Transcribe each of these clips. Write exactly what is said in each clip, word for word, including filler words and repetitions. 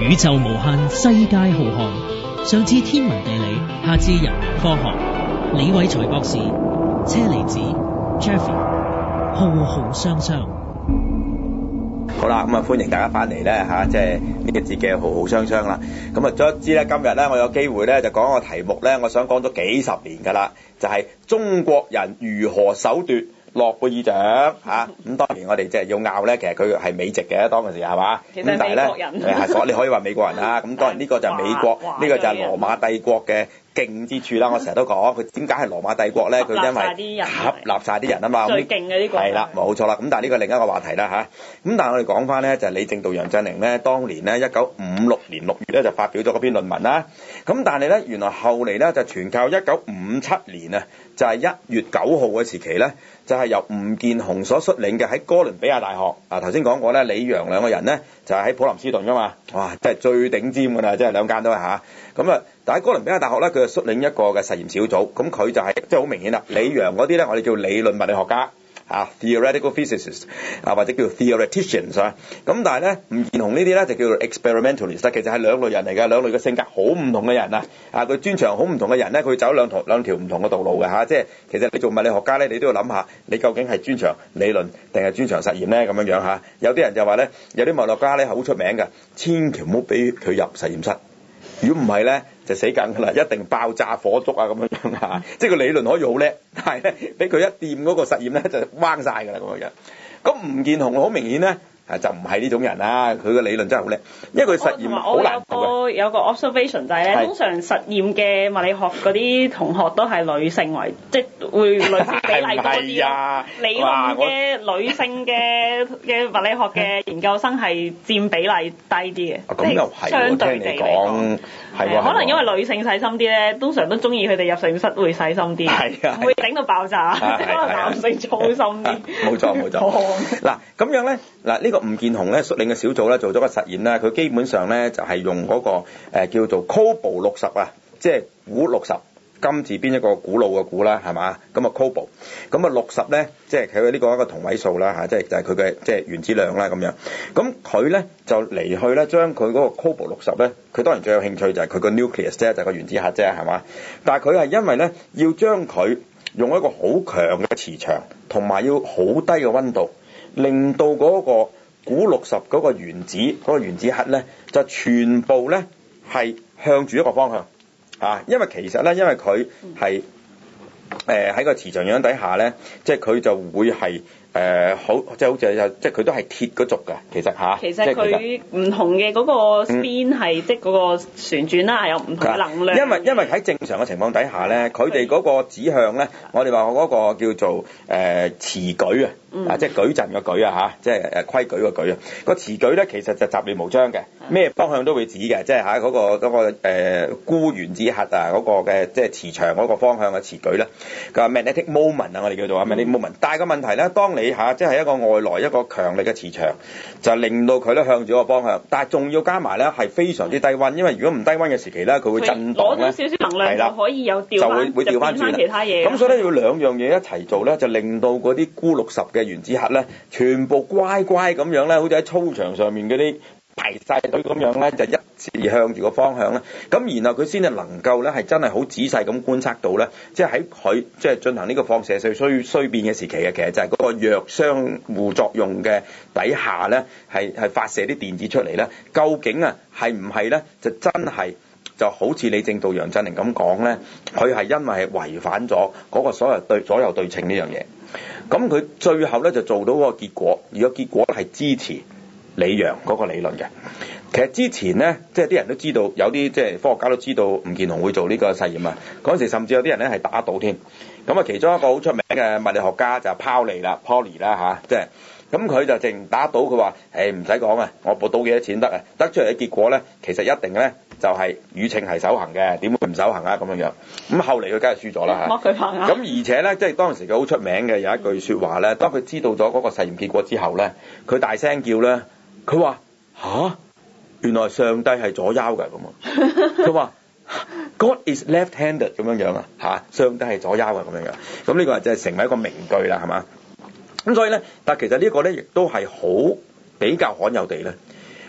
宇宙無限，世界浩瀚。上至天文地理，下至人文科學。李偉才博士、車厘子、Jeffrey，浩浩湯湯。 好啦，咁啊歡迎大家翻嚟咧嚇，即係呢個節嘅浩浩湯湯啦。咁啊，再一知咧，今日咧我有機會咧就講個題目咧，我想講咗幾十年㗎啦，就係、是、中國人如何手奪諾貝爾獎嚇。咁當然我哋即係要拗咧，其實佢係美籍嘅當陣時係嘛？ 其實係美國人。 係所你可以話美國人啦。咁當然呢個就係美國，呢個就係羅馬帝國嘅勁之處啦。我成日都講佢點解係羅馬帝國咧？佢因為合納曬啲人啊嘛。 最勁嘅呢個係啦，冇錯啦。咁但係呢個另一個話題啦嚇。咁但係我哋講翻咧，就係李政道、楊振寧咧，當年咧一九五六年六月咧就發表咗嗰篇論文啦。咁但係咧原來後嚟咧就全靠一九五七年啊，就係一月九號嘅時期咧，就係由吳健雄所率領嘅喺哥倫比亞大學啊，頭先講過咧，李楊兩個人咧就係喺普林斯頓噶嘛，哇，真係最頂尖㗎啦，即係兩間都係嚇。咁啊，但喺哥倫比亞大學咧，佢就率領一個嘅實驗小組，咁佢就係即係好明顯啦，李楊嗰啲咧，我哋叫理論物理學家。啊 ，theoretical physicists 啊，或者叫 theoreticians 啊，咁但係咧，吳健雄呢啲咧就叫做 experimentalist，其實係兩類人嚟嘅，兩類嘅性格好唔同嘅人啊，啊，佢專長好唔同嘅人咧，佢走兩條兩條唔同嘅道路嘅嚇，即係其實你做物理學家咧，你都要諗下，你究竟係專長理論定係專長實驗咧咁樣樣嚇。有啲人就話咧，有啲物理學家咧好出名嘅，千祈唔好俾佢入實驗室。如果唔係咧，就死梗㗎啦，一定爆炸火燭啊咁樣樣嚇，即係個理論可以好叻，但係咧俾佢一掂嗰個實驗咧就彎晒㗎啦咁樣樣。咁吳健雄好明顯咧。啊，就唔係呢種人啦，佢嘅理論真係好叻，因為佢實驗好難做嘅。 我有個有個 observation 就係咧，通常實驗嘅物理學嗰啲同學都係女性為，即係會女性比例多啲。啊、理論嘅女性嘅嘅物理學嘅研究生係佔比例低啲嘅， 咁又係相對地嚟講。係喎， 可能因為女性細心啲咧，通常都中意佢哋入實驗室會細心啲， 係啊， 唔會整到爆炸。可能男性粗心啲。冇錯冇錯。嗱咁樣咧，嗱呢個吳健雄咧率領嘅小組咧做咗個實驗咧，佢基本上咧就係用嗰個誒叫做 Cobol 六十啊，即係估六十。金字邊一個古老嘅古啦，係嘛？咁啊 Cobol，咁啊六十咧，即係佢呢個一個同位數啦嚇，即係就係佢嘅即係原子量啦咁樣。咁佢咧就嚟去咧將佢嗰個 Cobol 六十咧，佢當然最有興趣就係佢個 nucleus 啫，就係個原子核啫，係嘛？但係佢係因為咧要將佢用一個好強嘅磁場，同埋要好低嘅溫度，令到嗰個古六十嗰個原子嗰、嗰個原子核咧，就全部咧係向住一個方向。啊，因為其實咧，因為佢係誒喺個磁場影響底下咧，即係佢就會係誒、呃、好，即係好似即係佢都係鐵嗰族㗎，其實嚇。其實佢唔同嘅嗰個 spin 係、嗯、即係嗰個旋轉啦，係有唔同嘅能量。 因為因為喺正常嘅情況底下咧，佢哋嗰個指向咧，我哋話嗰個叫做誒、呃、磁矩啊。嗯、啊，即係矩陣嘅矩啊嚇，即係誒規矩嘅矩啊。個磁矩咧其實就雜亂無章嘅，咩方向都會指嘅，即係嚇嗰個嗰、嗰個誒鈷原子核啊嗰、嗰個嘅即係磁場嗰個方向嘅磁矩咧，個 magnetic moment 啊，我哋叫做啊 magnetic moment。但係個問題咧，當你嚇即係一個外來一個強力嘅磁場，就令到佢咧向住個方向，但係仲要加埋咧係非常之低溫，因為如果唔低溫嘅時期咧，佢會震盪咧， 攞咗少少能量就可以有調翻， 就會會調翻轉其他嘢。 咁所以咧要兩樣嘢一齊做咧，就令到嗰啲鈷六十嘅原子核咧，全部乖乖咁樣咧，好似喺操場上面嗰啲排晒隊咁樣咧，就一致向住個方向咧。咁然後佢先係能夠咧，係真係好仔細咁觀察到咧，即係喺佢即係進行呢個放射性衰衰變嘅時期嘅，其實就係嗰個弱相互作用嘅底下咧，係係發射啲電子出嚟咧。究竟啊係唔係咧？就真係就好似李政道、楊振寧咁講咧，佢係因為係違反咗嗰個所謂對左右對稱呢樣嘢。咁佢最後咧就做到嗰個結果，而個結果係支持李楊嗰個理論嘅。其實之前咧，即係啲人都知道，有啲即係科學家都知道吳健雄會做呢個實驗啊。嗰陣時甚至有啲人咧係打賭添。咁啊，其中一個好出名嘅物理學家就係泡利啦 ，Pauli 啦嚇，即係咁佢就淨打賭，佢話：誒唔使講啊，我報賭幾多錢得啊？得出嚟嘅結果咧，其實一定咧就係宇稱係守恒嘅，點會唔守恒啊？咁樣樣。咁後嚟佢梗係輸咗啦嚇。咁而且咧，即係當時佢好出名嘅有一句説話咧，當佢知道咗嗰個實驗結果之後咧，佢大聲叫咧，佢話吓，原來上帝係左腰㗎咁啊！佢話God is left-handed 咁樣樣啊嚇，上帝係左腰啊咁樣樣。咁呢個就係成為一個名句啦，係嘛？咁所以咧，但其實呢個咧亦都係好比較罕有地咧，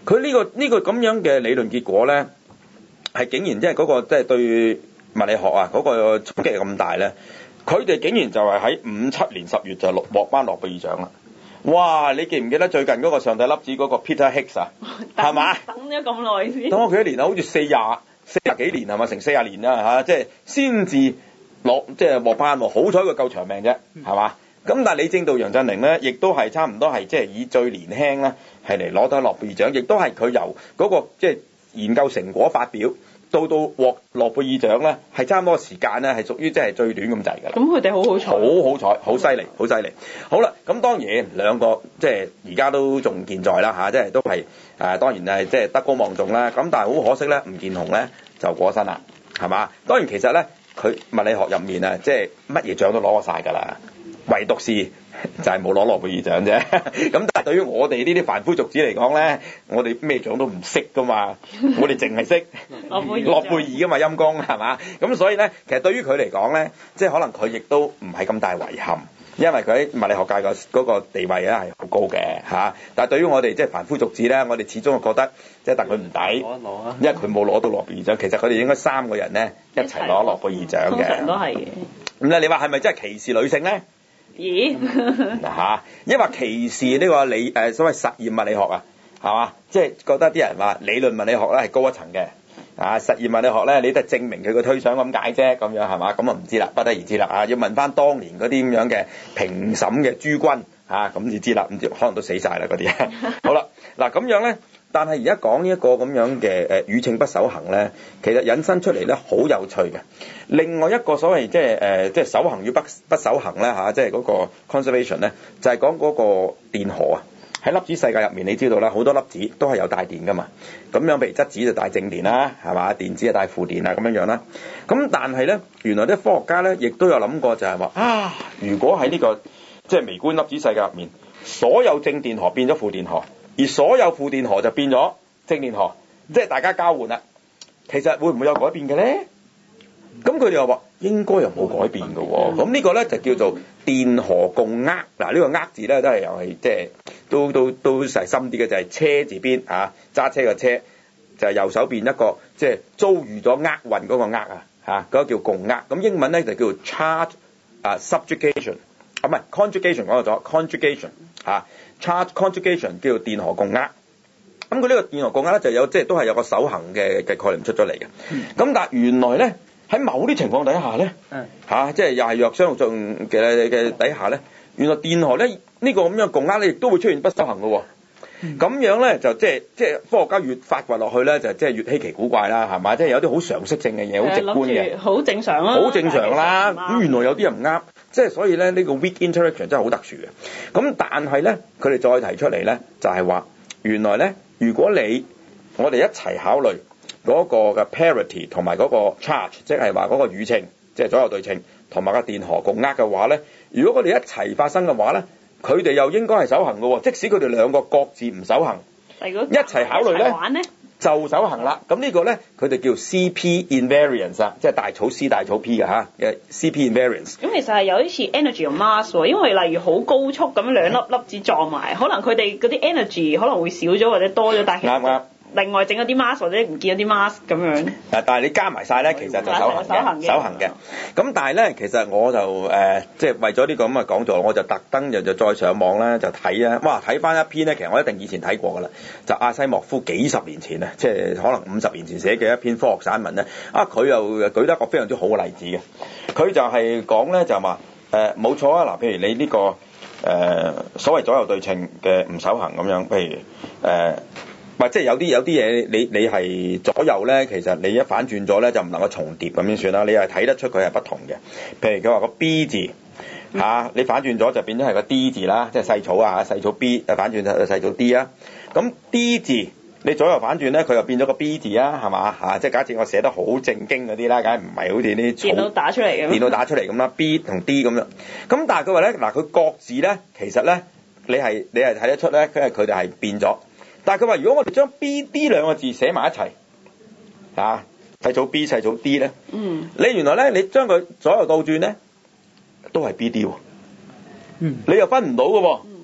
佢呢、個呢、個咁樣嘅理論結果咧，係竟然即係嗰個即係對物理學啊嗰、個衝擊咁大咧，佢哋竟然就係喺五七年十月就落獲頒諾貝爾獎啦！哇！你記唔記得最近嗰個上帝粒子嗰個 Peter Higgs 啊？係嘛？ 等咗咁耐先。 等咗佢一年啊，好似四廿四廿幾年係嘛？成四廿年啦嚇，即係先至落即係獲頒喎。好彩佢夠長命啫，係嘛？咁但係李政道、楊振寧咧，亦都係差唔多係即係以最年輕咧係嚟攞到諾貝爾獎，亦都係佢由嗰、個即係研究成果發表到到獲諾貝爾獎咧，係差唔多時間咧係屬於即係最短咁滯㗎啦。 咁佢哋好好彩， 好好彩，好犀利，好犀利。好啦，咁當然兩個即係而家都仲健在啦嚇，即係都係誒、呃、當然係即係德高望重啦。咁但係好可惜咧，吳健雄咧就過身啦，係嘛？當然其實咧佢物理學入面啊，即係乜嘢獎都攞過晒㗎啦。唯獨是就係冇攞諾貝爾獎啫，咁但係對於我哋呢啲凡夫俗子嚟講咧，我哋咩獎都唔識噶嘛，我哋淨係識諾貝爾諾貝爾噶嘛，陰公係嘛？咁所以咧，其實對於佢嚟講咧，即係可能佢亦都唔係咁大遺憾，因為佢喺物理學界個嗰個地位咧係好高嘅嚇。但係對於我哋即係凡夫俗子咧，我哋始終覺得即係戥佢唔抵， 攞一攞啊！ 因為佢冇攞到諾貝爾獎，其實佢哋應該三個人咧一齊攞諾貝爾獎嘅。 通常都係嘅。 咁咧，你話係咪真係歧視女性咧？ 咦？ 嗱嚇，因為歧視呢個理誒所謂實驗物理學啊，係嘛？即係覺得啲人話理論物理學咧係高一層嘅，啊實驗物理學咧你都係證明佢個推想咁解啫，咁樣係嘛？咁啊唔知啦，不得而知啦啊！要問翻當年嗰啲咁樣嘅評審嘅諸君啊，咁就知啦，咁可能都死晒啦嗰啲。好啦，嗱咁樣咧。但係而家講呢一個咁樣嘅誒宇稱不守恒咧，其實引申出嚟咧好有趣嘅。另外一個所謂即係誒即係守恒與不不守恒咧嚇，即係嗰個 conservation 咧，就係講嗰個電荷啊。喺粒子世界入面，你知道啦，好多粒子都係有帶電噶嘛。咁樣譬如質子就帶正電啦，係嘛？電子就帶負電啊，咁樣樣啦。咁但係咧，原來啲科學家咧亦都有諗過就係話啊，如果喺呢個即係微觀粒子世界入面，所有正電荷變咗負電荷。而所有負電荷就變咗正電荷，即係大家交換啦。其實會唔會有改變嘅咧？咁佢哋又話應該又冇改變嘅喎。咁呢個咧就叫做電荷共握。嗱，呢個握字咧都係又係即係都都都係深啲嘅，就係車字邊嚇，揸車嘅車就係右手邊一個即係遭遇咗厄運嗰個厄啊嚇，嗰個叫共握。咁英文咧就叫做 charge 啊 subjugation 啊，唔係 conjugation 講咗 conjugation 嚇。Charge conjugation 叫做電荷共握，咁佢呢個電荷共握咧就有即係都係有個守恒嘅嘅概念出咗嚟嘅。咁、嗯、但係原來咧喺某啲情況底下咧，嚇、嗯啊、即係又係弱相互作用嘅嘅底下咧，原來電荷咧呢、呢個咁樣共握咧亦都會出現不守恒嘅喎。咁、嗯、樣咧就即係即係科學家越發掘落去咧，就即係越稀奇古怪啦，係嘛？即係有啲好常識性嘅嘢，好直觀嘅， 好正常啦， 好正常啦。咁原來有啲人唔啱。即係所以咧，呢、呢個 weak interaction 真係好特殊嘅。咁但係咧，佢哋再提出嚟咧，就係、是、話原來咧，如果你我哋一齊考慮嗰個嘅 parity 同埋嗰個 charge，即係話嗰個宇稱，即係左右對稱，同埋個電荷共握嘅話咧，如果我哋一齊發生嘅話咧，佢哋又應該係守恒嘅喎。即使佢哋兩個各自唔守恒，一齊考慮咧。就守恒啦，咁呢個咧佢哋叫 C P invariance 啊，即係大草 C 大草 P 嘅嚇嘅 C P invariance。咁其實係有啲似 energy of mass 喎，因為例如好高速咁兩粒粒子撞埋，可能佢哋嗰啲 energy 可能會少咗或者多咗，但係啱啱。另外整咗啲 mask 或者唔見咗啲 mask 咁樣。但係你加埋晒咧，其實就守恒嘅，守恒嘅。咁但係咧，其實我就誒、呃，即係為咗呢個咁嘅講座，我就特登就就再上網咧就睇啊，哇！睇翻一篇咧，其實我一定以前睇過㗎啦，就阿西莫夫幾十年前啊，即係可能五十年前寫嘅一篇科學散文咧，啊佢又舉得一個非常之好嘅例子嘅，佢就係講咧就話誒冇錯啊，嗱，譬如你呢、這個誒、呃、所謂左右對稱嘅唔守恒咁樣，譬如誒。呃或即係有啲有啲嘢你你係左右咧，其實你一反轉咗咧就唔能夠重疊咁樣算啦。你係睇得出佢係不同嘅。譬如佢話個 B 字嚇、啊，你反轉咗就變咗係個 D 字啦，即係細草啊，細草 B 啊反轉就細草 D 啊。咁 D 字你左右反轉咧，佢又變咗個 B 字啊，係嘛嚇？即係假設我寫得好正經嗰啲啦，梗係唔係好似啲電腦打出嚟嘅，電腦打出嚟咁啦 ，B 同 D 咁樣。咁但係佢話咧，嗱佢各自咧，其實咧你係你係睇得出咧，佢係佢哋係變咗。但係佢話，如果我哋將 B、D 兩個字寫埋一齊，啊，細草 B、細草 D 咧，嗯，你原來咧，你將佢左右倒轉咧，都係 B、D 喎，嗯，你又分唔到嘅喎，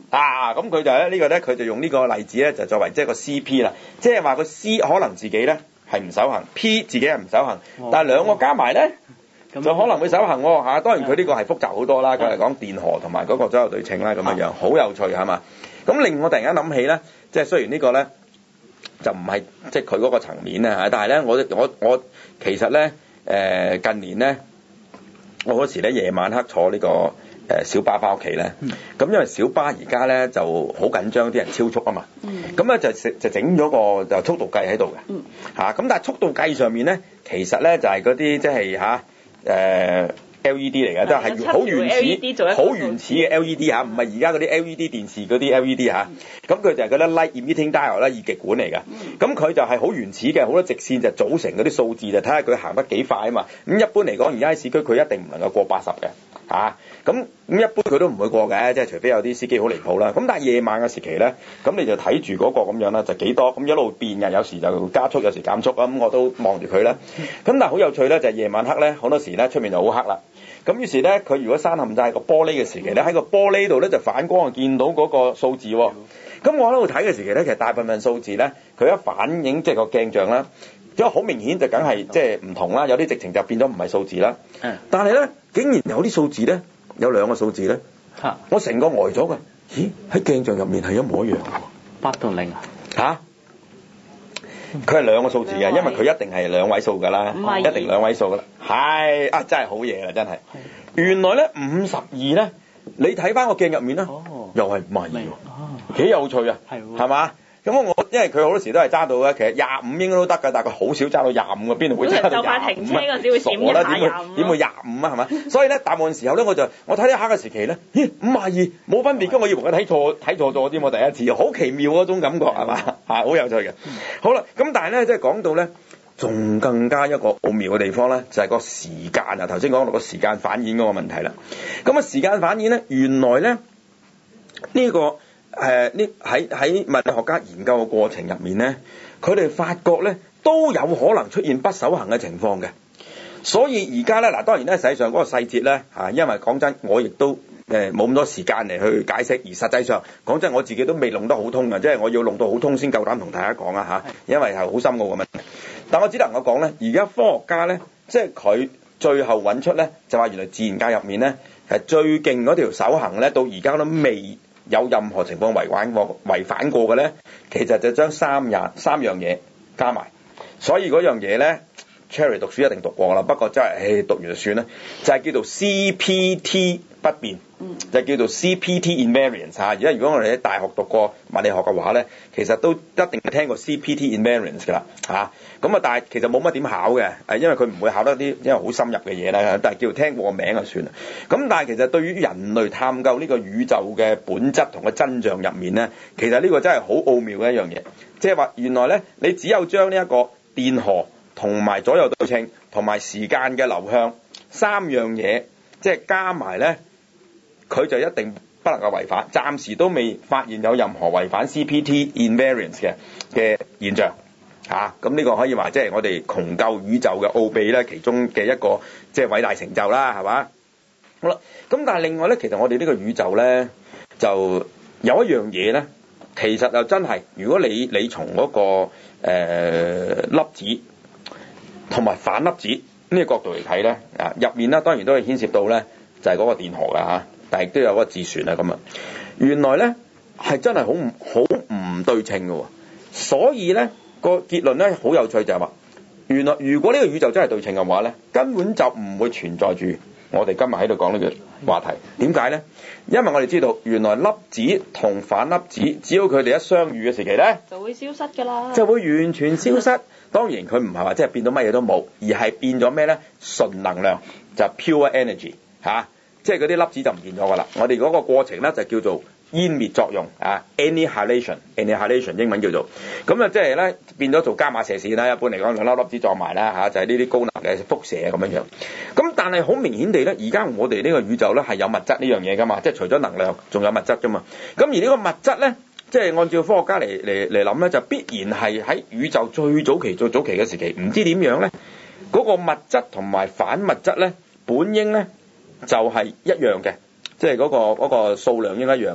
啊，咁佢就咧呢個咧，佢就用呢個例子咧，就作為即係個 C P 啦，即係話個 C 可能自己咧係唔守恒 ，P 自己係唔守恒，但係兩個加埋咧就可能會守恒喎嚇。當然佢呢個係複雜好多啦，佢係講電荷同埋嗰個左右對稱啦咁樣樣，好有趣係嘛？咁令我突然間諗起咧，即係雖然呢個咧就唔係即係佢嗰個層面啊，但係咧我我我其實咧誒、呃、近年咧我嗰時咧夜晚黑坐呢、這個。誒小巴翻屋企咧，咁因為小巴而家咧就好緊張，啲人超速啊嘛，咁咧就就整咗個就速度計喺度嘅，嚇咁但係速度計上面咧，其實咧就係嗰啲即係嚇誒 L E D 嚟嘅，都係好原始、好原始嘅 L E D 嚇，唔係而家嗰啲 L E D 電視嗰啲 L E D 嚇，咁佢就係嗰啲 light emitting diode 啦，二極管嚟嘅，咁佢就係好原始嘅，好多直線就組成嗰啲數字，就睇下佢行得幾快啊嘛，咁一般嚟講，而家喺市區佢一定唔能夠過八十嘅。嚇咁咁一般佢都唔會過嘅，即係除非有啲司機好離譜啦。咁但係夜晚嘅時期咧，咁你就睇住嗰個咁樣啦，就幾多咁一路變嘅，有時就加速，有時減速啊。咁我都望住佢啦。咁但係好有趣咧，就係夜晚黑咧，好多時咧出面就好黑啦。咁於是咧，佢如果閂冚晒個玻璃嘅時期咧，喺個玻璃度咧就反光，就見到嗰個數字喎。咁我喺度睇嘅時期咧，其實大部分數字咧，佢一反映即係個鏡像啦。因為好明顯就梗係即係唔同啦，有啲直情就變咗唔係數字啦。但係咧，竟然有啲數字咧，有兩個數字咧，我成個呆咗㗎。咦？喺鏡像入面係一模一樣。 八同零啊？ 嚇！佢係兩個數字嘅，因為佢一定係兩位數㗎啦，一定兩位數㗎啦。係啊，真係好嘢啦，真係。原來咧五十二咧，你睇翻個鏡入面咧，又係五十二喎，幾有趣啊，係嘛？咁我因為佢好多時都係揸到咧，其實廿五應該都得㗎，但係佢好少揸到廿五嘅，邊度會揸到廿五？就快停車嗰陣時會閃一下廿五。點會廿五啊？係咪？所以咧，大部分時候咧，我就我睇一下嘅時期咧，咦五十二冇分別㗎，我以為佢睇錯睇錯咗添，我第一次，好奇妙嗰種感覺係嘛？係好有趣嘅。好啦，咁但係咧，即係講到咧，仲更加一個奧妙嘅地方咧，就係個時間啊！頭先講到個時間反演嗰個問題啦。咁啊，時間反演咧，原來咧呢個。誒呢喺喺物理學家研究嘅過程入面咧，佢哋發覺咧都有可能出現不守恒嘅情況嘅。所以而家咧嗱，當然咧實際上嗰個細節咧嚇，因為講真，我亦都誒冇咁多時間嚟去解釋，而實際上講真，我自己都未弄得好通嘅，即係我要弄到好通先夠膽同大家講啊嚇，因為係好深奧嘅問題。但我只能夠講咧，而家科學家咧，即係佢最後揾出咧，就話原來自然界入面咧係最勁嗰條守恒咧，到而家都未有任何情況違反過違反過嘅咧，其實就將三樣三樣嘢加埋，所以嗰樣嘢咧 ，Cherry 讀書一定讀過啦。不過真係，誒讀完就算啦，就係叫做 C P T 不變，就叫做 C P T invariance 嚇。而家如果我哋喺大學讀過物理學嘅話咧，其實都一定聽過 C P T invariance 㗎啦嚇。咁啊，但係其實冇乜點考嘅，誒，因為佢唔會考得啲因為好深入嘅嘢啦。但係叫聽過個名就算啦。咁但係其實對於人類探究呢個宇宙嘅本質同個真相入面咧，其實呢個真係好奧妙嘅一樣嘢。即係話原來咧，你只有將呢一個電荷同埋左右對稱同埋時間嘅流向三樣嘢，即係加埋咧，佢就一定不能夠違反。暫時都未發現有任何違反 C P T invariance 嘅嘅現象。嚇，咁呢個可以話即係我哋窮究宇宙嘅奧秘咧，其中嘅一個即係偉大成就啦，係嘛？好啦，咁但係另外咧，其實我哋呢個宇宙咧就有一樣嘢咧，其實就真係，如果你你從嗰個誒粒子同埋反粒子呢個角度嚟睇咧，啊入面咧當然都係牽涉到咧就係嗰個電荷㗎嚇，但係亦都有嗰個自旋啊咁啊，原來咧係真係好唔好唔對稱嘅喎，所以咧。個結論咧好有趣，就係話，原來如果呢個宇宙真係對稱嘅話咧，根本就唔會存在住我哋今日喺度講呢個話題。點解咧？因為我哋知道原來粒子同反粒子，只要佢哋一相遇嘅時期咧， 就會消失㗎啦， 就會完全消失。當然佢唔係話即係變到乜嘢都冇，而係變咗咩咧？純能量就係 pure energy 嚇、啊，即係嗰啲粒子就唔見咗㗎啦。我哋嗰個過程咧就叫做湮滅作用啊 annihilation，annihilation 英文叫做，咁啊即係咧變咗做伽馬射線啦，一般嚟講兩粒粒子撞埋啦嚇，就係呢啲高能嘅輻射咁樣樣。咁但係好明顯地咧，而家我哋呢個宇宙咧係有物質呢樣嘢噶嘛，即係除咗能量仲有物質噶嘛。咁而呢個物質咧，即係按照科學家嚟嚟嚟諗咧，就必然係喺宇宙最早期最早期嘅時期，唔知點樣咧，嗰個物質同埋反物質咧，本應咧就係一樣嘅。即係嗰個嗰個數量應該一樣嘅，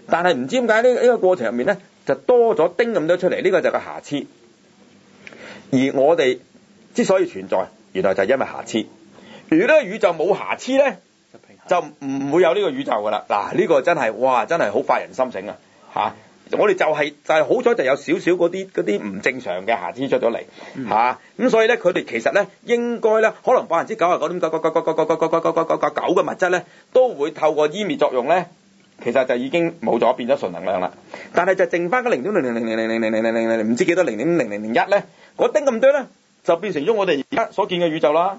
但係唔知點解呢呢個過程入面咧就多咗丁咁多出嚟，呢個就係個瑕疵。而我哋之所以存在，原來就係因為瑕疵。如果呢個宇宙冇瑕疵咧，就唔會有呢個宇宙噶啦。嗱，呢個真係哇，真係好發人心醒啊！嚇，我哋就係就係好彩就有少少嗰啲嗰啲唔正常嘅瑕疵出咗嚟嚇，咁所以咧佢哋其實咧應該咧可能百分之九十九點九九九九九九九九九九九九九嘅物質咧都會透過湮滅作用咧，其實就已經冇咗，變咗純能量啦。但係就剩翻嗰零點零零零零零零零零零零零唔知幾多零點零零零一咧，嗰丁咁多咧就變成咗我哋而家所見嘅宇宙啦。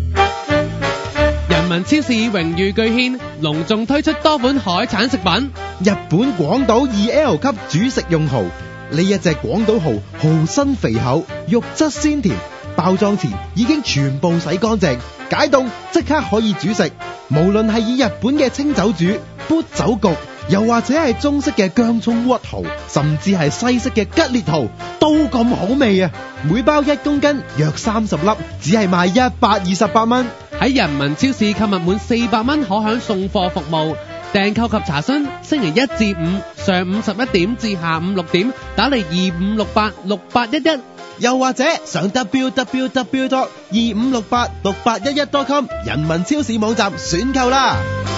人民超市榮譽巨獻隆重推出多款海產食品。 日本廣島二 L 級主食用蠔，呢一隻廣島蠔蠔身肥厚，肉質鮮甜，包裝前已經全部洗乾淨，解凍即刻可以煮食。無論係以日本嘅清酒煮、砵酒焗，又或者係中式嘅薑葱屈蠔，甚至係西式嘅吉列蠔，都咁好味啊！每包一公斤，約三十粒，只係賣一百二十八蚊。 喺人民超市購物滿四百蚊可享送貨服務。訂購及查詢，星期一至五上午十一點至下午六點，打嚟二五六八六八一一， 又或者上 w w w dot 二五六八六八一一 dot com 人民超市網站選購啦。